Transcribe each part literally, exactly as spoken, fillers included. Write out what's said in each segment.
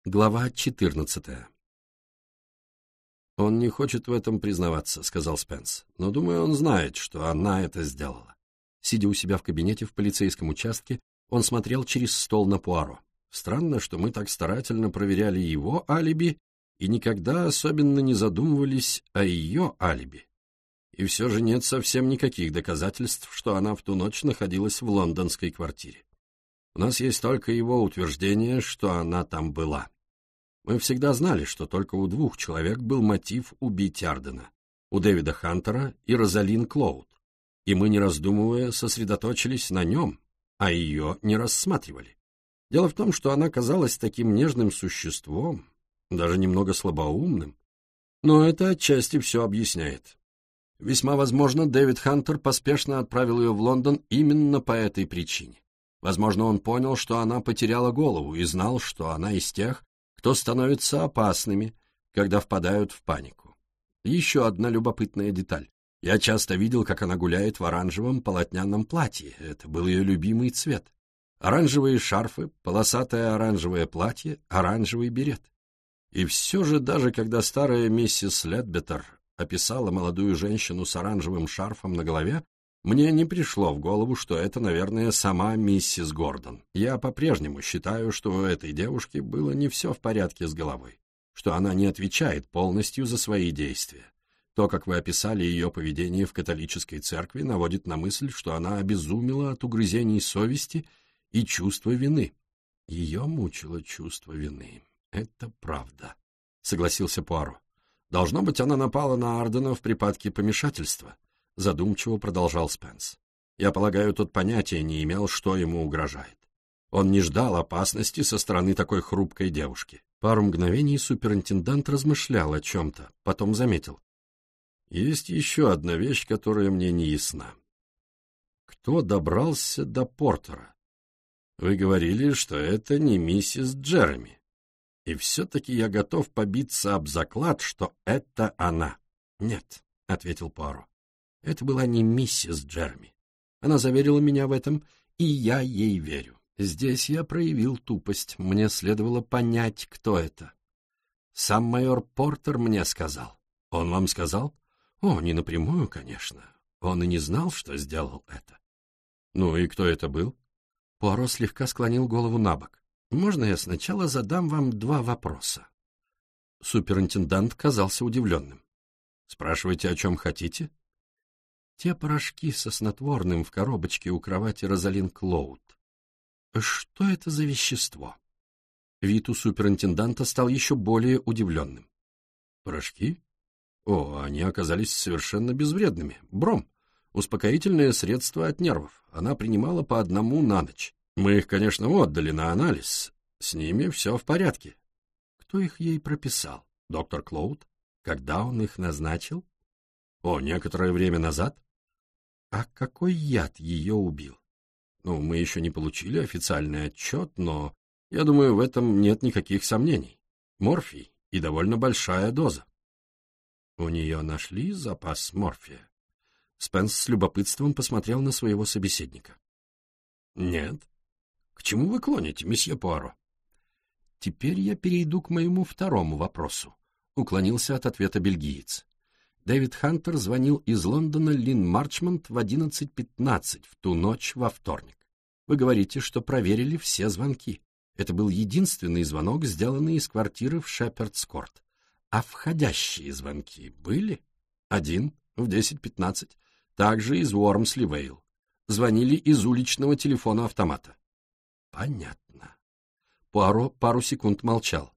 Глава четырнадцатая. «Он не хочет в этом признаваться», — сказал Спенс, «но, думаю, он знает, что она это сделала». Сидя у себя в кабинете в полицейском участке, он смотрел через стол на Пуаро. «Странно, что мы так старательно проверяли его алиби и никогда особенно не задумывались о ее алиби. И все же нет совсем никаких доказательств, что она в ту ночь находилась в лондонской квартире. У нас есть только его утверждение, что она там была. Мы всегда знали, что только у двух человек был мотив убить Ардена — у Дэвида Хантера и Розалин Клоуд, и мы, не раздумывая, сосредоточились на нем, а ее не рассматривали. Дело в том, что она казалась таким нежным существом, даже немного слабоумным, но это отчасти все объясняет. Весьма возможно, Дэвид Хантер поспешно отправил ее в Лондон именно по этой причине. Возможно, он понял, что она потеряла голову и знал, что она из тех, кто становятся опасными, когда впадают в панику. Еще одна любопытная деталь. Я часто видел, как она гуляет в оранжевом полотняном платье. Это был ее любимый цвет. Оранжевые шарфы, полосатое оранжевое платье, оранжевый берет. И все же, даже когда старая миссис Ледбеттер описала молодую женщину с оранжевым шарфом на голове, мне не пришло в голову, что это, наверное, сама миссис Гордон. Я по-прежнему считаю, что у этой девушки было не все в порядке с головой, что она не отвечает полностью за свои действия. То, как вы описали ее поведение в католической церкви, наводит на мысль, что она обезумела от угрызений совести и чувства вины. Ее мучило чувство вины. Это правда, согласился Пуаро. Должно быть, она напала на Ардена в припадке помешательства. Задумчиво продолжал Спенс. Я полагаю, тот понятия не имел, что ему угрожает. Он не ждал опасности со стороны такой хрупкой девушки. Пару мгновений суперинтендант размышлял о чем-то, потом заметил. Есть еще одна вещь, которая мне не ясна. Кто добрался до Портера? Вы говорили, что это не миссис Джереми. И все-таки я готов побиться об заклад, что это она. Нет, — ответил Пуаро. Это была не миссис Джереми. Она заверила меня в этом, и я ей верю. Здесь я проявил тупость. Мне следовало понять, кто это. Сам майор Портер мне сказал. Он вам сказал? О, не напрямую, конечно. Он и не знал, что сделал это. Ну и кто это был? Пуаро слегка склонил голову на бок. Можно я сначала задам вам два вопроса? Суперинтендант казался удивленным. Спрашивайте, о чем хотите? Те порошки со снотворным в коробочке у кровати Розалин Клоуд. Что это за вещество? Вид у суперинтенданта стал еще более удивленным. Порошки? О, они оказались совершенно безвредными. Бром. Успокоительное средство от нервов. Она принимала по одному на ночь. Мы их, конечно, отдали на анализ. С ними все в порядке. Кто их ей прописал? Доктор Клоуд? Когда он их назначил? О, некоторое время назад. А какой яд ее убил? Ну, мы еще не получили официальный отчет, но, я думаю, в этом нет никаких сомнений. Морфий и довольно большая доза. У нее нашли запас морфия? Спенс с любопытством посмотрел на своего собеседника. Нет. К чему вы клоните, месье Пуаро? Теперь я перейду к моему второму вопросу, уклонился от ответа бельгиец. Дэвид Хантер звонил из Лондона Лин Марчмонт в одиннадцать пятнадцать в ту ночь во вторник. Вы говорите, что проверили все звонки. Это был единственный звонок, сделанный из квартиры в Шепардс-Корт. А входящие звонки были? Один в десять пятнадцать, также из Уормсли-Вейл. Звонили из уличного телефона-автомата. Понятно. Пуаро пару секунд молчал.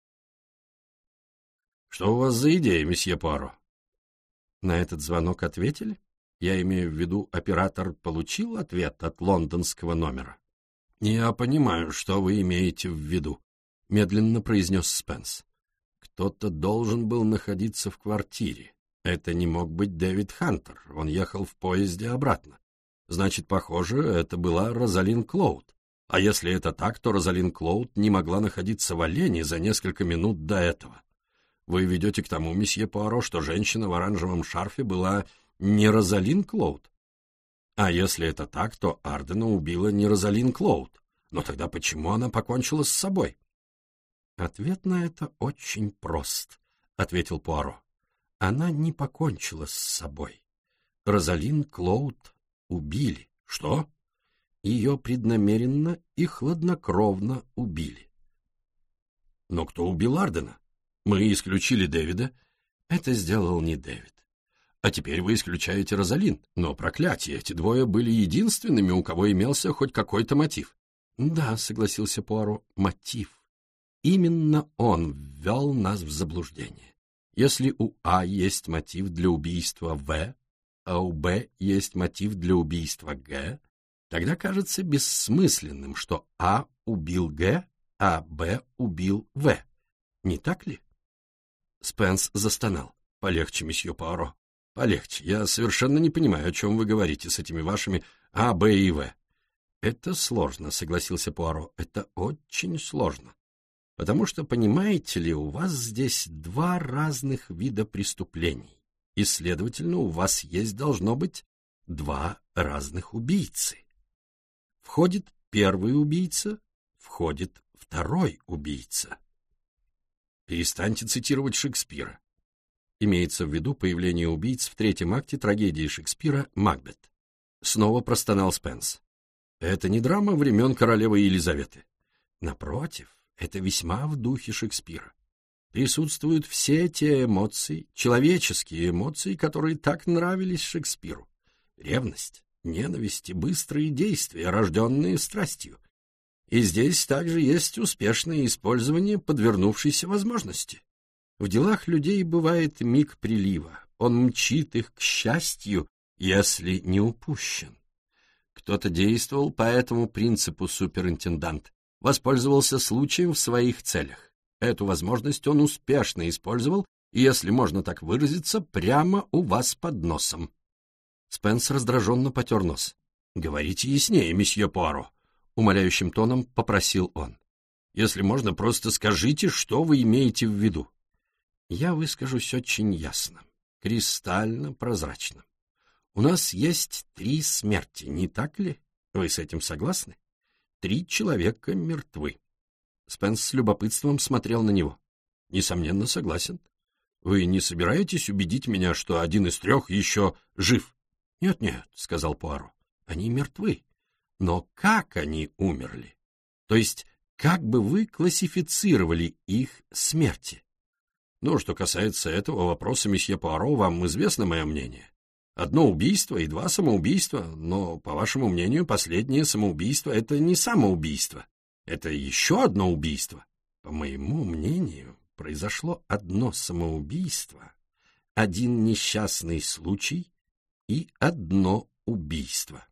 Что у вас за идея, месье Пуаро? На этот звонок ответили? Я имею в виду, оператор получил ответ от лондонского номера. Я понимаю, что вы имеете в виду, медленно произнес Спенс. Кто-то должен был находиться в квартире. Это не мог быть Дэвид Хантер, он ехал в поезде обратно. Значит, похоже, это была Розалин Клоуд. А если это так, то Розалин Клоуд не могла находиться в Олене за несколько минут до этого. Вы ведете к тому, месье Пуаро, что женщина в оранжевом шарфе была не Розалин Клоуд? А если это так, то Ардена убила не Розалин Клоуд. Но тогда почему она покончила с собой? Ответ на это очень прост, — ответил Пуаро. Она не покончила с собой. Розалин Клоуд убили. Что? Ее преднамеренно и хладнокровно убили. Но кто убил Ардена? Мы исключили Дэвида. Это сделал не Дэвид. А теперь вы исключаете Розалин. Но, проклятие, эти двое были единственными, у кого имелся хоть какой-то мотив. Да, согласился Пуаро, мотив. Именно он ввел нас в заблуждение. Если у А есть мотив для убийства В, а у Б есть мотив для убийства Г, тогда кажется бессмысленным, что А убил Г, а Б убил В. Не так ли? Спенс застонал. Полегче, месье Пуаро. Полегче. Я совершенно не понимаю, о чем вы говорите с этими вашими А, Б и В. Это сложно, согласился Пуаро. Это очень сложно. Потому что, понимаете ли, у вас здесь два разных вида преступлений. И, следовательно, у вас есть, должно быть, два разных убийцы. Входит первый убийца, входит второй убийца. Перестаньте цитировать Шекспира. Имеется в виду появление убийц в третьем акте трагедии Шекспира «Макбет». Снова простонал Спенс. Это не драма времен королевы Елизаветы. Напротив, это весьма в духе Шекспира. Присутствуют все те эмоции, человеческие эмоции, которые так нравились Шекспиру. Ревность, ненависть и быстрые действия, рожденные страстью. И здесь также есть успешное использование подвернувшейся возможности. В делах людей бывает миг прилива, он мчит их к счастью, если не упущен. Кто-то действовал по этому принципу, суперинтендант, воспользовался случаем в своих целях. Эту возможность он успешно использовал, если можно так выразиться, прямо у вас под носом. Спенс раздраженно потер нос. «Говорите яснее, месье Пуаро», — умоляющим тоном попросил он. «Если можно, просто скажите, что вы имеете в виду». Я выскажусь очень ясно, кристально прозрачно. У нас есть три смерти, не так ли? Вы с этим согласны? Три человека мертвы. Спенс с любопытством смотрел на него. Несомненно, согласен. Вы не собираетесь убедить меня, что один из трех еще жив? Нет-нет, сказал Пуаро, они мертвы. Но как они умерли? То есть, как бы вы классифицировали их смерти? Ну, что касается этого вопроса, месье Пуаро, вам известно мое мнение. Одно убийство и два самоубийства, но, по вашему мнению, последнее самоубийство — это не самоубийство. Это еще одно убийство. По моему мнению, произошло одно самоубийство, один несчастный случай и одно убийство.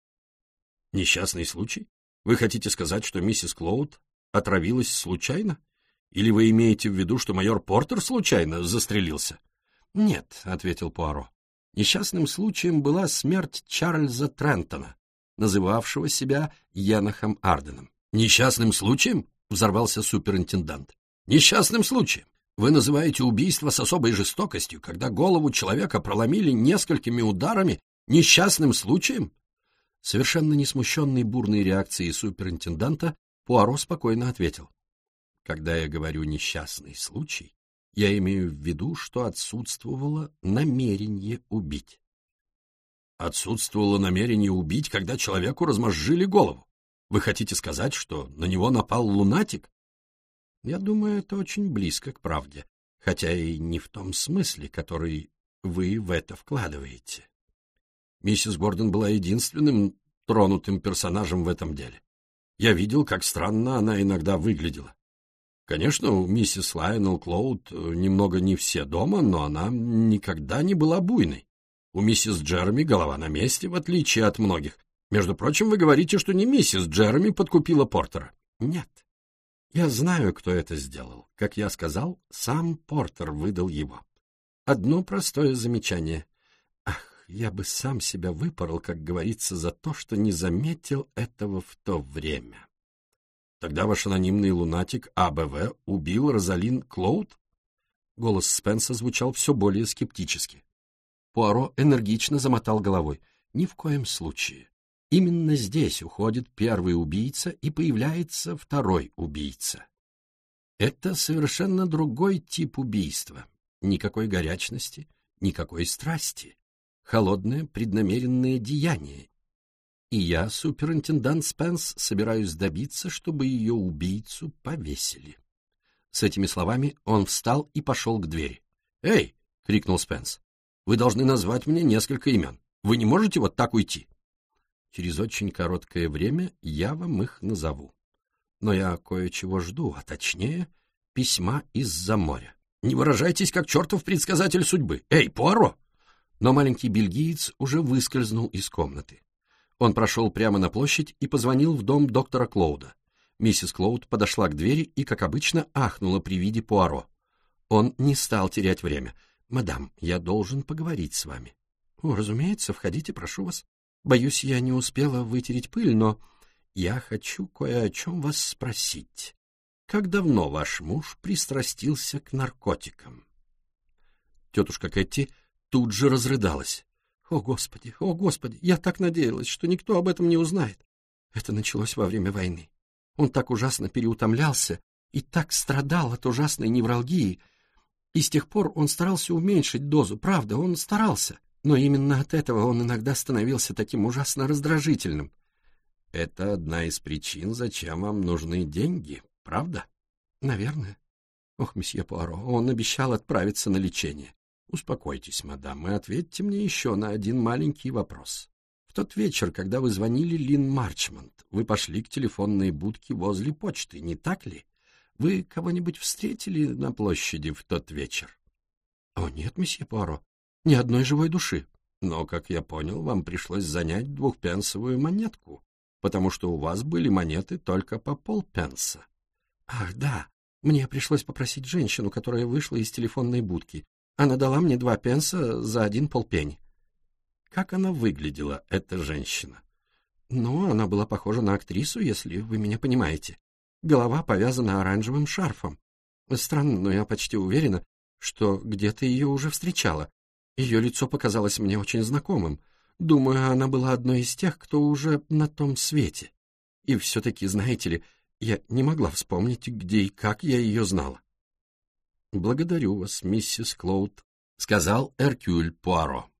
Несчастный случай? Вы хотите сказать, что миссис Клоуд отравилась случайно? Или вы имеете в виду, что майор Портер случайно застрелился? Нет, — ответил Пуаро. Несчастным случаем была смерть Чарльза Трентона, называвшего себя Енохом Арденом. «Несчастным случаем?» — взорвался суперинтендант. «Несчастным случаем! Вы называете убийство с особой жестокостью, когда голову человека проломили несколькими ударами, несчастным случаем?» Совершенно не смущенный бурной реакцией суперинтенданта, Пуаро спокойно ответил. «Когда я говорю «несчастный случай», я имею в виду, что отсутствовало намерение убить». «Отсутствовало намерение убить, когда человеку размозжили голову? Вы хотите сказать, что на него напал лунатик?» «Я думаю, это очень близко к правде, хотя и не в том смысле, который вы в это вкладываете». Миссис Гордон была единственным тронутым персонажем в этом деле. Я видел, как странно она иногда выглядела. Конечно, у миссис Лайонелл Клоуд немного не все дома, но она никогда не была буйной. У миссис Джереми голова на месте, в отличие от многих. Между прочим, вы говорите, что не миссис Джереми подкупила Портера. Нет. Я знаю, кто это сделал. Как я сказал, сам Портер выдал его. Одно простое замечание. Ах, я бы сам себя выпорол, как говорится, за то, что не заметил этого в то время. Тогда ваш анонимный лунатик А Б В убил Розалин Клоуд? Голос Спенса звучал все более скептически. Пуаро энергично замотал головой. Ни в коем случае. Именно здесь уходит первый убийца и появляется второй убийца. Это совершенно другой тип убийства. Никакой горячности, никакой страсти. Холодное, преднамеренное деяние. И я, суперинтендант Спенс, собираюсь добиться, чтобы ее убийцу повесили. С этими словами он встал и пошел к двери. «Эй!» — крикнул Спенс. «Вы должны назвать мне несколько имен. Вы не можете вот так уйти?» «Через очень короткое время я вам их назову. Но я кое-чего жду, а точнее, письма из-за моря. Не выражайтесь, как чертов предсказатель судьбы. Эй, Пуаро!» Но маленький бельгиец уже выскользнул из комнаты. Он прошел прямо на площадь и позвонил в дом доктора Клоуда. Миссис Клоуд подошла к двери и, как обычно, ахнула при виде Пуаро. Он не стал терять время. «Мадам, я должен поговорить с вами». «О, разумеется, входите, прошу вас. Боюсь, я не успела вытереть пыль, но я хочу кое о чем вас спросить. Как давно ваш муж пристрастился к наркотикам?» Тетушка Кэтти тут же разрыдалась. «О, Господи, о, Господи, я так надеялась, что никто об этом не узнает. Это началось во время войны. Он так ужасно переутомлялся и так страдал от ужасной невралгии, и с тех пор он старался уменьшить дозу, правда, он старался, но именно от этого он иногда становился таким ужасно раздражительным. Это одна из причин, зачем вам нужны деньги, правда? Наверное. Ох, месье Пуаро, он обещал отправиться на лечение. Успокойтесь, мадам, и ответьте мне еще на один маленький вопрос. В тот вечер, когда вы звонили Лин Марчмонт, вы пошли к телефонной будке возле почты, не так ли? Вы кого-нибудь встретили на площади в тот вечер? О, нет, месье Пуаро, ни одной живой души. Но, как я понял, вам пришлось занять двухпенсовую монетку, потому что у вас были монеты только по полпенса. Ах, да, мне пришлось попросить женщину, которая вышла из телефонной будки. Она дала мне два пенса за один полпенни. Как она выглядела, эта женщина? Ну, она была похожа на актрису, если вы меня понимаете. Голова повязана оранжевым шарфом. Странно, но я почти уверена, что где-то ее уже встречала. Ее лицо показалось мне очень знакомым. Думаю, она была одной из тех, кто уже на том свете. И все-таки, знаете ли, я не могла вспомнить, где и как я ее знала. «Благодарю вас, миссис Клоуд», — сказал Эркюль Пуаро.